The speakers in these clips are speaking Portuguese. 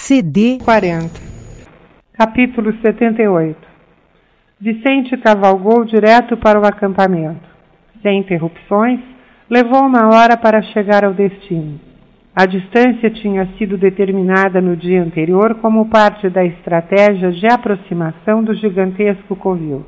CD 40. Capítulo 78. Vicente cavalgou direto para o acampamento. Sem interrupções, levou 1 hora para chegar ao destino. A distância tinha sido determinada no dia anterior como parte da estratégia de aproximação do gigantesco covil.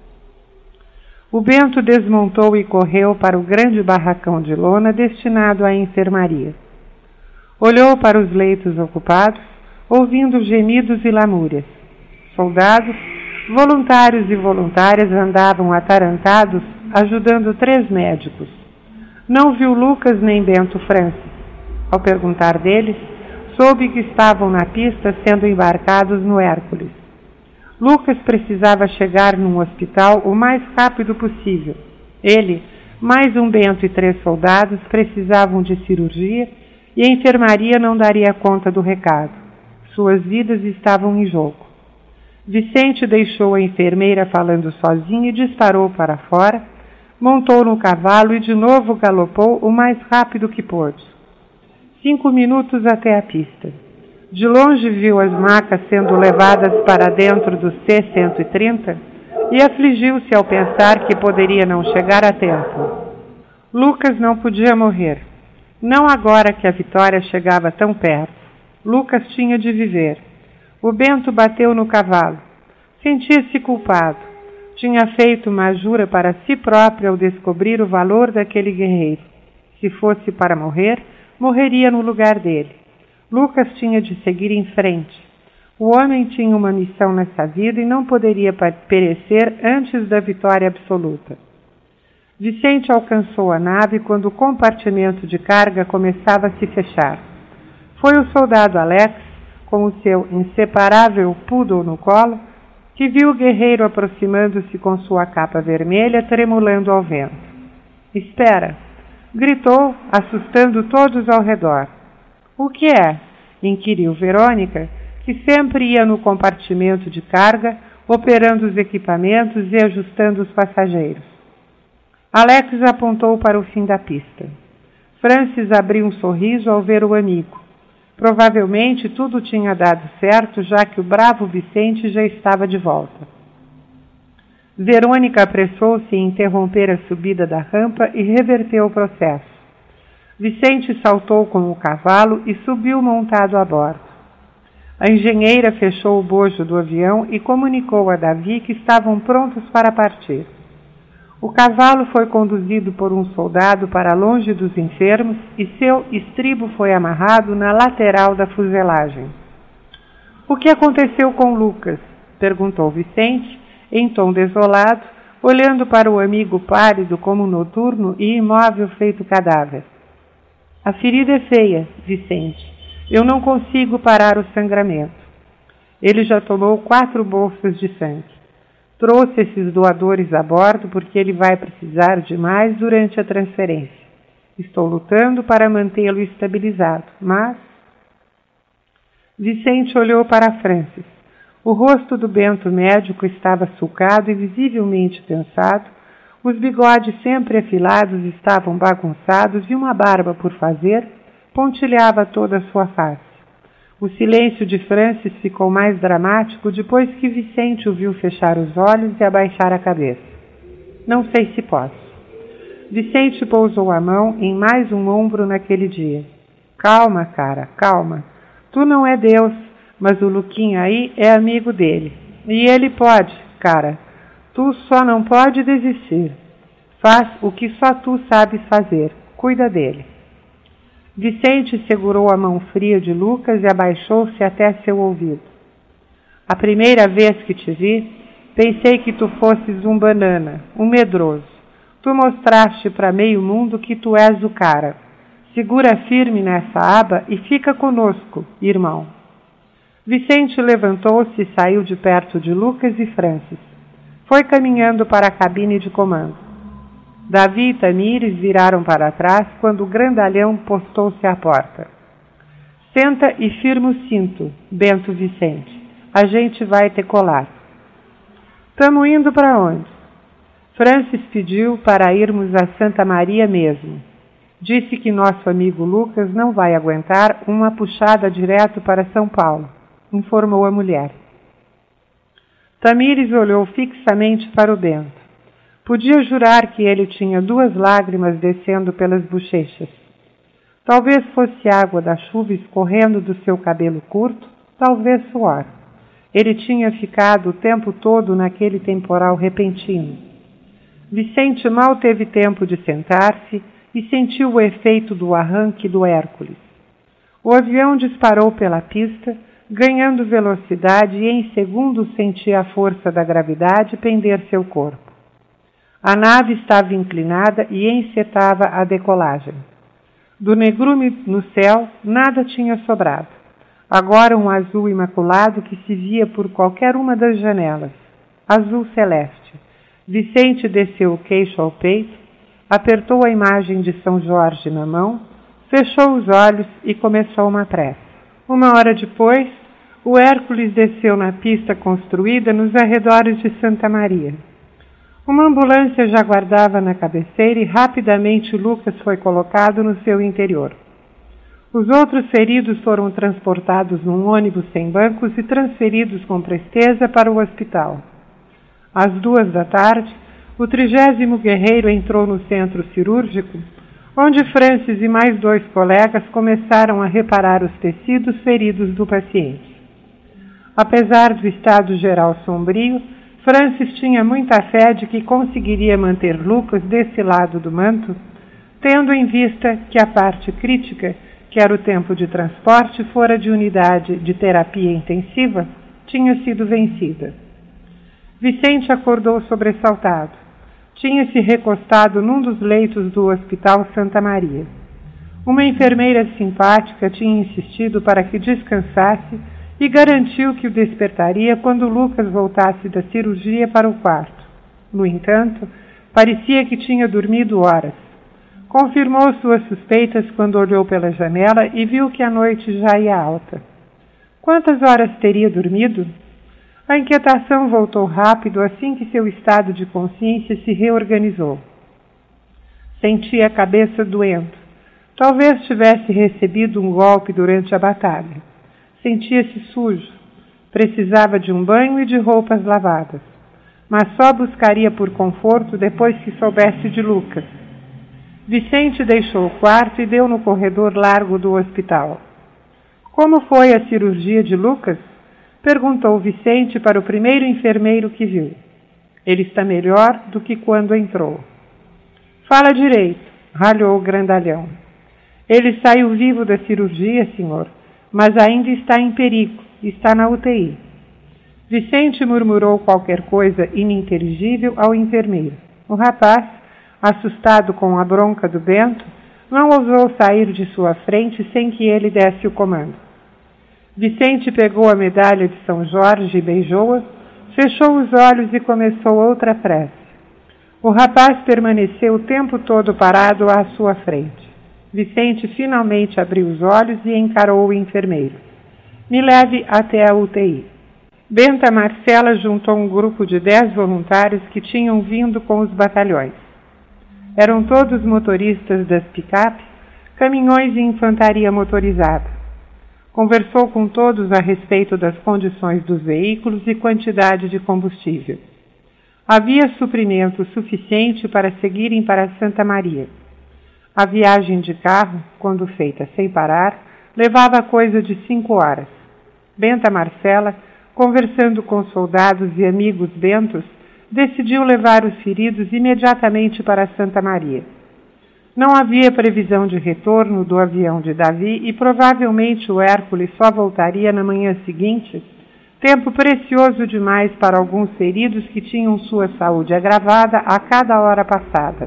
O Bento desmontou e correu para o grande barracão de lona destinado à enfermaria. Olhou para os leitos ocupados, ouvindo gemidos e lamúrias. Soldados, voluntários e voluntárias andavam atarantados, ajudando 3 médicos. Não viu Lucas nem Bento Francis. Ao perguntar deles, soube que estavam na pista sendo embarcados no Hércules. Lucas precisava chegar num hospital o mais rápido possível. Ele, mais um Bento e 3 soldados precisavam de cirurgia e a enfermaria não daria conta do recado. Suas vidas estavam em jogo. Vicente deixou a enfermeira falando sozinha e disparou para fora, montou no cavalo e de novo galopou o mais rápido que pôde. 5 minutos até a pista. De longe viu as macas sendo levadas para dentro do C-130 e afligiu-se ao pensar que poderia não chegar a tempo. Lucas não podia morrer. Não agora que a vitória chegava tão perto. Lucas tinha de viver. O Bento bateu no cavalo. Sentia-se culpado. Tinha feito uma jura para si próprio ao descobrir o valor daquele guerreiro. Se fosse para morrer, morreria no lugar dele. Lucas tinha de seguir em frente. O homem tinha uma missão nessa vida e não poderia perecer antes da vitória absoluta. Vicente alcançou a nave quando o compartimento de carga começava a se fechar. Foi o soldado Alex, com o seu inseparável poodle no colo, que viu o guerreiro aproximando-se com sua capa vermelha tremulando ao vento. "Espera!" gritou, assustando todos ao redor. "O que é?" inquiriu Verônica, que sempre ia no compartimento de carga, operando os equipamentos e ajustando os passageiros. Alex apontou para o fim da pista. Francis abriu um sorriso ao ver o amigo. Provavelmente tudo tinha dado certo, já que o bravo Vicente já estava de volta. Verônica apressou-se em interromper a subida da rampa e reverteu o processo. Vicente saltou com o cavalo e subiu montado a bordo. A engenheira fechou o bojo do avião e comunicou a Davi que estavam prontos para partir. O cavalo foi conduzido por um soldado para longe dos enfermos e seu estribo foi amarrado na lateral da fuselagem. "O que aconteceu com Lucas?" perguntou Vicente, em tom desolado, olhando para o amigo pálido como noturno e imóvel feito cadáver. "A ferida é feia, Vicente. Eu não consigo parar o sangramento. Ele já tomou 4 bolsas de sangue. Trouxe esses doadores a bordo porque ele vai precisar de mais durante a transferência. Estou lutando para mantê-lo estabilizado, mas..." Vicente olhou para Francis. O rosto do Bento médico estava sulcado e visivelmente cansado, os bigodes sempre afilados estavam bagunçados e uma barba por fazer pontilhava toda a sua face. O silêncio de Francis ficou mais dramático depois que Vicente o viu fechar os olhos e abaixar a cabeça. "Não sei se posso." Vicente pousou a mão em mais um ombro naquele dia. "Calma, cara, calma. Tu não é Deus, mas o Luquinha aí é amigo dele. E ele pode, cara. Tu só não pode desistir. Faz o que só tu sabes fazer. Cuida dele." Vicente segurou a mão fria de Lucas e abaixou-se até seu ouvido. "A primeira vez que te vi, pensei que tu fosses um banana, um medroso. Tu mostraste para meio mundo que tu és o cara. Segura firme nessa aba e fica conosco, irmão." Vicente levantou-se e saiu de perto de Lucas e Francis. Foi caminhando para a cabine de comando. Davi e Tamires viraram para trás quando o grandalhão postou-se à porta. "Senta e firma o cinto, Bento Vicente. A gente vai te colar." "Tamo indo para onde?" Francis pediu para irmos a Santa Maria mesmo. Disse que nosso amigo Lucas não vai aguentar uma puxada direto para São Paulo, informou a mulher. Tamires olhou fixamente para o Bento. Podia jurar que ele tinha 2 lágrimas descendo pelas bochechas. Talvez fosse água da chuva escorrendo do seu cabelo curto, talvez suor. Ele tinha ficado o tempo todo naquele temporal repentino. Vicente mal teve tempo de sentar-se e sentiu o efeito do arranque do Hércules. O avião disparou pela pista, ganhando velocidade e em segundos sentia a força da gravidade pender seu corpo. A nave estava inclinada e encetava a decolagem. Do negrume no céu, nada tinha sobrado. Agora um azul imaculado que se via por qualquer uma das janelas. Azul celeste. Vicente desceu o queixo ao peito, apertou a imagem de São Jorge na mão, fechou os olhos e começou uma prece. 1 hora depois, o Hércules desceu na pista construída nos arredores de Santa Maria. Uma ambulância já aguardava na cabeceira e rapidamente Lucas foi colocado no seu interior. Os outros feridos foram transportados num ônibus sem bancos e transferidos com presteza para o hospital. Às 2 da tarde, o 30º guerreiro entrou no centro cirúrgico, onde Francis e mais 2 colegas começaram a reparar os tecidos feridos do paciente. Apesar do estado geral sombrio, Francis tinha muita fé de que conseguiria manter Lucas desse lado do manto, tendo em vista que a parte crítica, que era o tempo de transporte fora de unidade de terapia intensiva, tinha sido vencida. Vicente acordou sobressaltado. Tinha se recostado num dos leitos do Hospital Santa Maria. Uma enfermeira simpática tinha insistido para que descansasse e garantiu que o despertaria quando Lucas voltasse da cirurgia para o quarto. No entanto, parecia que tinha dormido horas. Confirmou suas suspeitas quando olhou pela janela e viu que a noite já ia alta. Quantas horas teria dormido? A inquietação voltou rápido assim que seu estado de consciência se reorganizou. Sentia a cabeça doendo. Talvez tivesse recebido um golpe durante a batalha. Sentia-se sujo. Precisava de um banho e de roupas lavadas. Mas só buscaria por conforto depois que soubesse de Lucas. Vicente deixou o quarto e deu no corredor largo do hospital. Como foi a cirurgia de Lucas? Perguntou Vicente para o primeiro enfermeiro que viu. Ele está melhor do que quando entrou. Fala direito, ralhou o grandalhão. Ele saiu vivo da cirurgia, senhor, mas ainda está em perigo, está na UTI. Vicente murmurou qualquer coisa ininteligível ao enfermeiro. O rapaz, assustado com a bronca do Bento, não ousou sair de sua frente sem que ele desse o comando. Vicente pegou a medalha de São Jorge e beijou-a, fechou os olhos e começou outra prece. O rapaz permaneceu o tempo todo parado à sua frente. Vicente finalmente abriu os olhos e encarou o enfermeiro. Me leve até a UTI. Benta Marcela juntou um grupo de 10 voluntários que tinham vindo com os batalhões. Eram todos motoristas das picapes, caminhões e infantaria motorizada. Conversou com todos a respeito das condições dos veículos e quantidade de combustível. Havia suprimento suficiente para seguirem para Santa Maria. A viagem de carro, quando feita sem parar, levava coisa de 5 horas. Benta Marcela, conversando com soldados e amigos bentos, decidiu levar os feridos imediatamente para Santa Maria. Não havia previsão de retorno do avião de Davi e provavelmente o Hércules só voltaria na manhã seguinte, tempo precioso demais para alguns feridos que tinham sua saúde agravada a cada hora passada.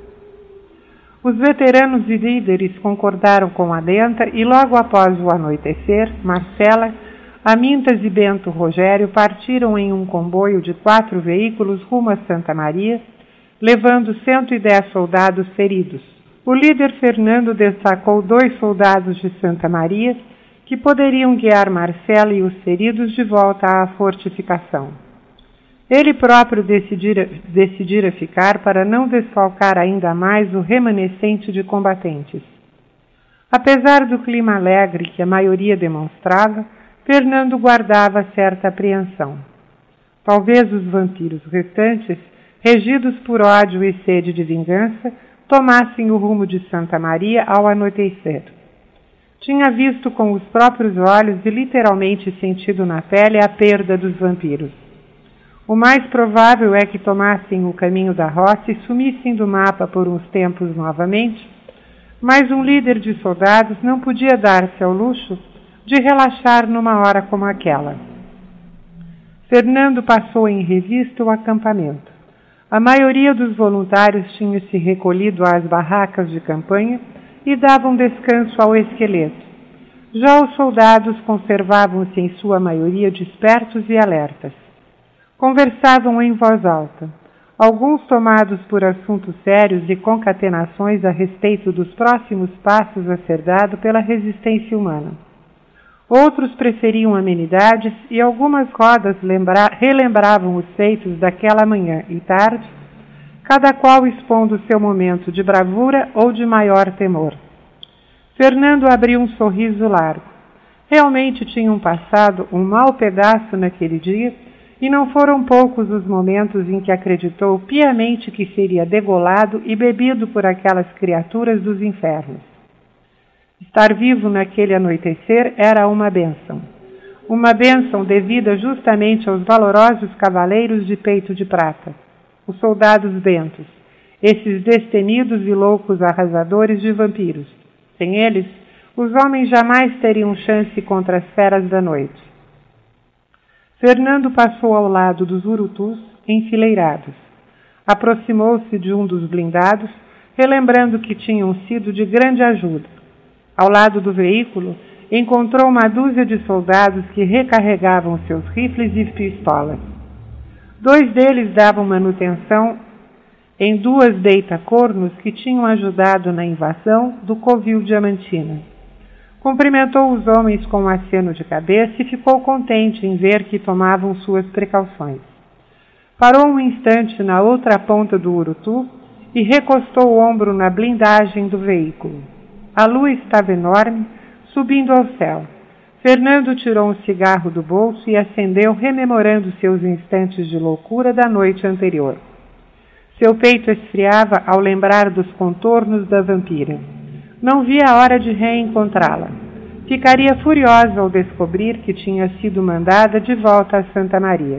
Os veteranos e líderes concordaram com a Benta e logo após o anoitecer, Marcela, Amintas e Bento Rogério partiram em um comboio de 4 veículos rumo a Santa Maria, levando 110 soldados feridos. O líder Fernando destacou 2 soldados de Santa Maria que poderiam guiar Marcela e os feridos de volta à fortificação. Ele próprio decidira ficar para não desfalcar ainda mais o remanescente de combatentes. Apesar do clima alegre que a maioria demonstrava, Fernando guardava certa apreensão. Talvez os vampiros restantes, regidos por ódio e sede de vingança, tomassem o rumo de Santa Maria ao anoitecer. Tinha visto com os próprios olhos e literalmente sentido na pele a perda dos vampiros. O mais provável é que tomassem o caminho da roça e sumissem do mapa por uns tempos novamente, mas um líder de soldados não podia dar-se ao luxo de relaxar numa hora como aquela. Fernando passou em revista o acampamento. A maioria dos voluntários tinha se recolhido às barracas de campanha e davam descanso ao esqueleto. Já os soldados conservavam-se em sua maioria despertos e alertas. Conversavam em voz alta, alguns tomados por assuntos sérios e concatenações a respeito dos próximos passos a ser dado pela resistência humana. Outros preferiam amenidades e algumas rodas relembravam os feitos daquela manhã e tarde, cada qual expondo seu momento de bravura ou de maior temor. Fernando abriu um sorriso largo. Realmente tinham passado um mau pedaço naquele dia e não foram poucos os momentos em que acreditou piamente que seria degolado e bebido por aquelas criaturas dos infernos. Estar vivo naquele anoitecer era uma bênção. Uma bênção devida justamente aos valorosos cavaleiros de peito de prata, os soldados bentos, esses destemidos e loucos arrasadores de vampiros. Sem eles, os homens jamais teriam chance contra as feras da noite. Fernando passou ao lado dos urutus enfileirados. Aproximou-se de um dos blindados, relembrando que tinham sido de grande ajuda. Ao lado do veículo, encontrou uma dúzia de soldados que recarregavam seus rifles e pistolas. 2 deles davam manutenção em 2 deita-cornos que tinham ajudado na invasão do covil Diamantina. Cumprimentou os homens com um aceno de cabeça e ficou contente em ver que tomavam suas precauções. Parou um instante na outra ponta do urutu e recostou o ombro na blindagem do veículo. A lua estava enorme, subindo ao céu. Fernando tirou um cigarro do bolso e acendeu, rememorando seus instantes de loucura da noite anterior. Seu peito esfriava ao lembrar dos contornos da vampira. Não via a hora de reencontrá-la. Ficaria furiosa ao descobrir que tinha sido mandada de volta a Santa Maria.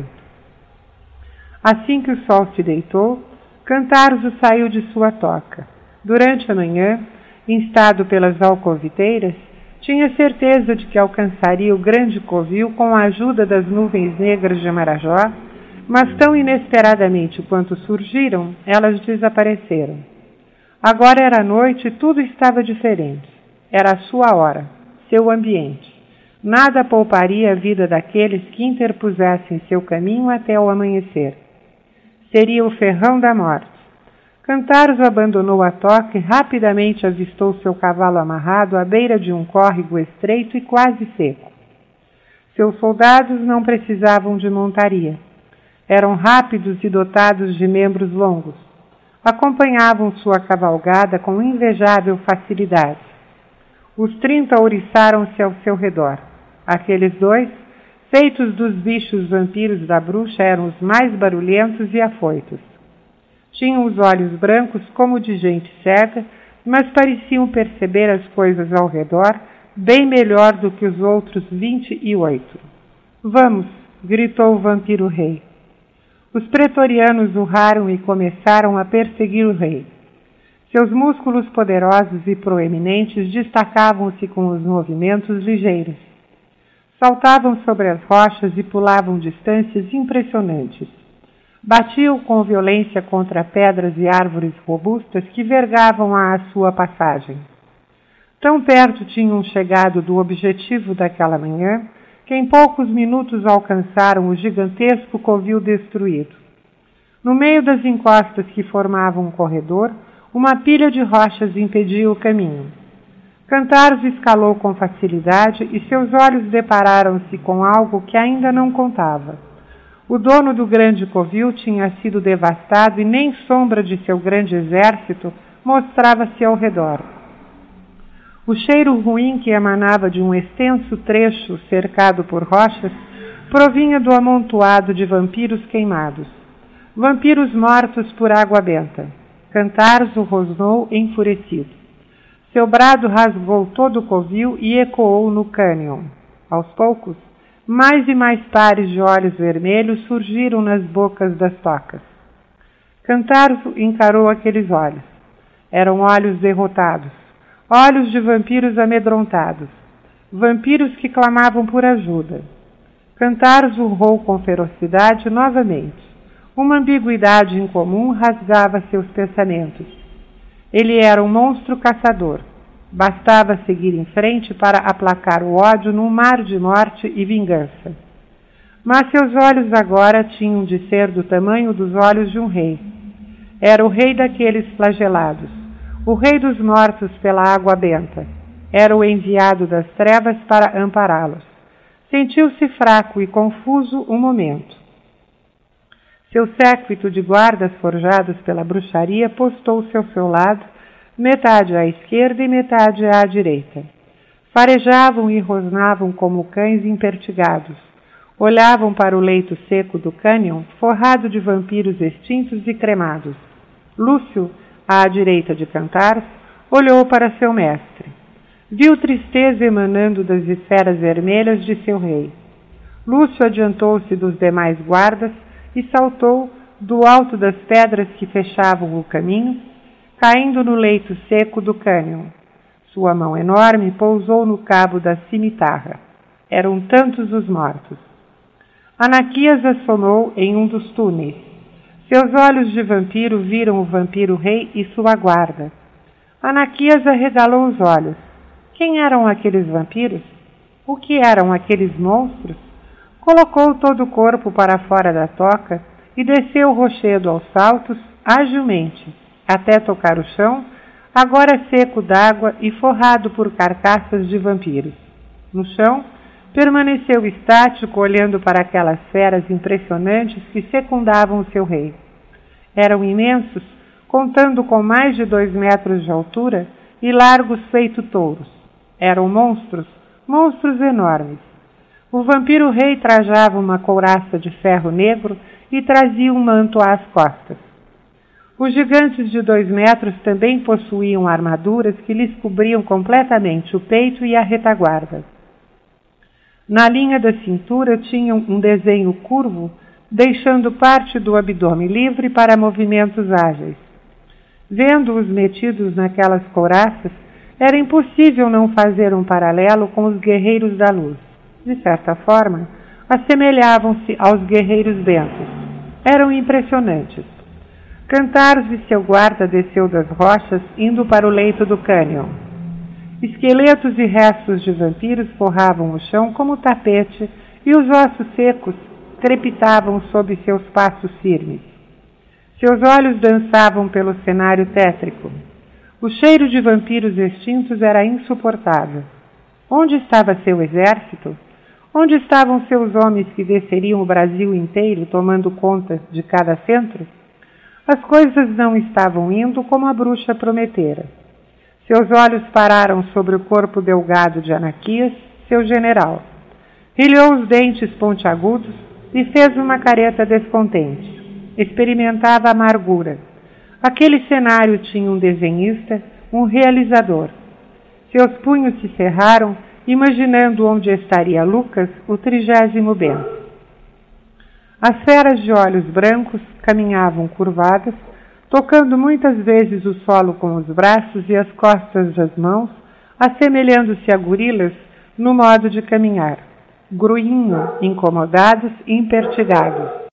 Assim que o sol se deitou, Cantarzo saiu de sua toca. Durante a manhã, instado pelas alcoviteiras, tinha certeza de que alcançaria o grande covil com a ajuda das nuvens negras de Marajó, mas tão inesperadamente quanto surgiram, elas desapareceram. Agora era noite e tudo estava diferente. Era a sua hora, seu ambiente. Nada pouparia a vida daqueles que interpusessem seu caminho até o amanhecer. Seria o ferrão da morte. Cantarzo abandonou a toca e rapidamente avistou seu cavalo amarrado à beira de um córrego estreito e quase seco. Seus soldados não precisavam de montaria. Eram rápidos e dotados de membros longos. Acompanhavam sua cavalgada com invejável facilidade. Os 30 ouriçaram-se ao seu redor. Aqueles 2, feitos dos bichos vampiros da bruxa, eram os mais barulhentos e afoitos. Tinham os olhos brancos como de gente cega, mas pareciam perceber as coisas ao redor bem melhor do que os outros 28. Vamos, gritou o vampiro rei. Os pretorianos urraram e começaram a perseguir o rei. Seus músculos poderosos e proeminentes destacavam-se com os movimentos ligeiros. Saltavam sobre as rochas e pulavam distâncias impressionantes. Batiam com violência contra pedras e árvores robustas que vergavam à sua passagem. Tão perto tinham chegado do objetivo daquela manhã, que em poucos minutos alcançaram o gigantesco covil destruído. No meio das encostas que formavam um corredor, uma pilha de rochas impedia o caminho. Cantarzo escalou com facilidade e seus olhos depararam-se com algo que ainda não contava. O dono do grande covil tinha sido devastado e nem sombra de seu grande exército mostrava-se ao redor. O cheiro ruim que emanava de um extenso trecho cercado por rochas provinha do amontoado de vampiros queimados. Vampiros mortos por água benta. Cantarzo rosnou enfurecido. Seu brado rasgou todo o covil e ecoou no cânion. Aos poucos, mais e mais pares de olhos vermelhos surgiram nas bocas das tocas. Cantarzo encarou aqueles olhos. Eram olhos derrotados, olhos de vampiros amedrontados, vampiros que clamavam por ajuda. Cantarzo urrou com ferocidade novamente. Uma ambiguidade incomum rasgava seus pensamentos. Ele era um monstro caçador. Bastava seguir em frente para aplacar o ódio num mar de morte e vingança. Mas seus olhos agora tinham de ser do tamanho dos olhos de um rei. Era o rei daqueles flagelados, o rei dos mortos pela água benta. Era o enviado das trevas para ampará-los. Sentiu-se fraco e confuso um momento. Seu séquito de guardas forjados pela bruxaria postou-se ao seu lado, metade à esquerda e metade à direita. Farejavam e rosnavam como cães impertigados. Olhavam para o leito seco do cânion, forrado de vampiros extintos e cremados. Lúcio, à direita de Cantarzo, olhou para seu mestre. Viu tristeza emanando das esferas vermelhas de seu rei. Lúcio adiantou-se dos demais guardas e saltou do alto das pedras que fechavam o caminho, caindo no leito seco do cânion. Sua mão enorme pousou no cabo da cimitarra. Eram tantos os mortos. Anaquias assomou em um dos túneis. Seus olhos de vampiro viram o vampiro-rei e sua guarda. Anaquias arregalou os olhos. Quem eram aqueles vampiros? O que eram aqueles monstros? Colocou todo o corpo para fora da toca e desceu o rochedo aos saltos, agilmente, até tocar o chão, agora seco d'água e forrado por carcaças de vampiros. No chão, permaneceu estático, olhando para aquelas feras impressionantes que secundavam o seu rei. Eram imensos, contando com mais de 2 metros de altura e largos feito touros. Eram monstros, monstros enormes. O vampiro-rei trajava uma couraça de ferro negro e trazia um manto às costas. Os gigantes de 2 metros também possuíam armaduras que lhes cobriam completamente o peito e a retaguarda. Na linha da cintura tinham um desenho curvo, deixando parte do abdômen livre para movimentos ágeis. Vendo-os metidos naquelas couraças, era impossível não fazer um paralelo com os guerreiros da luz. De certa forma, assemelhavam-se aos guerreiros bentos. Eram impressionantes. Cantarzo e seu guarda desceu das rochas, indo para o leito do cânion. Esqueletos e restos de vampiros forravam o chão como tapete e os ossos secos crepitavam sob seus passos firmes. Seus olhos dançavam pelo cenário tétrico. O cheiro de vampiros extintos era insuportável. Onde estava seu exército? Onde estavam seus homens que desceriam o Brasil inteiro, tomando conta de cada centro? As coisas não estavam indo como a bruxa prometera. Seus olhos pararam sobre o corpo delgado de Anaquias, seu general. Rilhou os dentes pontiagudos e fez uma careta descontente. Experimentava amargura. Aquele cenário tinha um desenhista, um realizador. Seus punhos se cerraram, imaginando onde estaria Lucas, o 30º bento. As feras de olhos brancos caminhavam curvadas, tocando muitas vezes o solo com os braços e as costas das mãos, assemelhando-se a gorilas no modo de caminhar, gruinham, incomodados e impertigados.